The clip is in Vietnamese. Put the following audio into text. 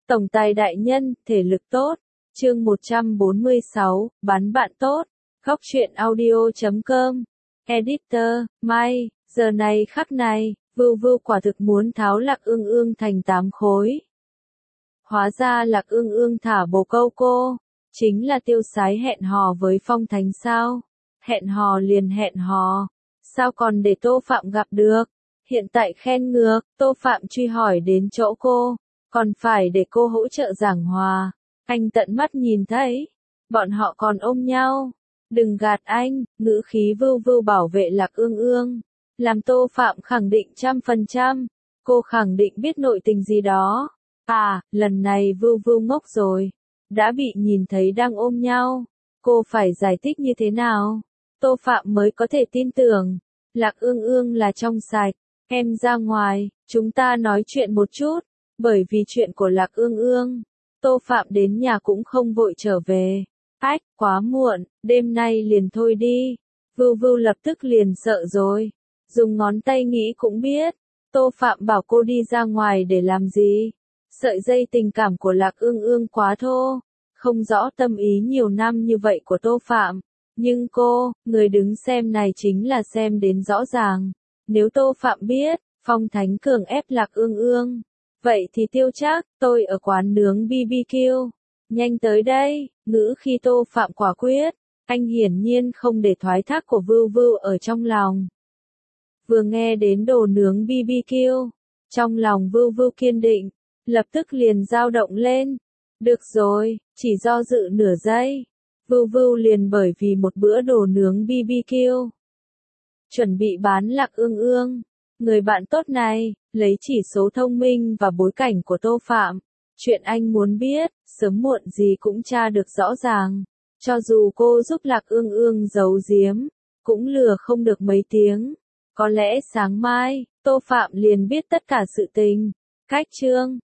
Tổng tài đại nhân, thể lực tốt. Chương 146, bán bạn tốt. Góc truyện audio.com. Editor, Mai, giờ này khắc này, Vưu Vưu quả thực muốn tháo Lạc Ương Ương thành 8 khối. Hóa ra Lạc Ương Ương thả bồ câu cô, chính là tiêu sái hẹn hò với Phong Thánh sao? Hẹn hò liền hẹn hò, sao còn để Tô Phạm gặp được? Hiện tại khen ngược, Tô Phạm truy hỏi đến chỗ cô, còn phải để cô hỗ trợ giảng hòa. Anh tận mắt nhìn thấy, bọn họ còn ôm nhau. Đừng gạt anh, ngữ khí Vưu Vưu bảo vệ Lạc Ương Ương, làm Tô Phạm khẳng định 100%, cô khẳng định biết nội tình gì đó. À, lần này Vưu Vưu ngốc rồi, đã bị nhìn thấy đang ôm nhau, cô phải giải thích như thế nào? Tô Phạm mới có thể tin tưởng, Lạc Ương Ương là trong sạch, em ra ngoài, chúng ta nói chuyện một chút, bởi vì chuyện của Lạc Ương Ương, Tô Phạm đến nhà cũng không vội trở về. Ách, quá muộn, đêm nay liền thôi đi. Vưu Vưu lập tức liền sợ rồi, dùng ngón tay nghĩ cũng biết, Tô Phạm bảo cô đi ra ngoài để làm gì? Sợi dây tình cảm của Lạc Ương Ương quá thô, không rõ tâm ý nhiều năm như vậy của Tô Phạm. Nhưng cô, người đứng xem này chính là xem đến rõ ràng. Nếu Tô Phạm biết, Phong Thánh cường ép Lạc Ương Ương, vậy thì tiêu chắc, tôi ở quán nướng BBQ. Nhanh tới đây, ngữ khi Tô Phạm quả quyết, anh hiển nhiên không để thoái thác của Vưu Vưu ở trong lòng. Vừa nghe đến đồ nướng BBQ, trong lòng Vưu Vưu kiên định, lập tức liền dao động lên. Được rồi, chỉ do dự nửa giây, Vưu Vưu liền bởi vì một bữa đồ nướng BBQ chuẩn bị bán Lạc Ương Ương. Người bạn tốt này, lấy chỉ số thông minh và bối cảnh của Tô Phạm, chuyện anh muốn biết, sớm muộn gì cũng tra được rõ ràng. Cho dù cô giúp Lạc Ương Ương giấu giếm, cũng lừa không được mấy tiếng. Có lẽ sáng mai, Tô Phạm liền biết tất cả sự tình. Cách chương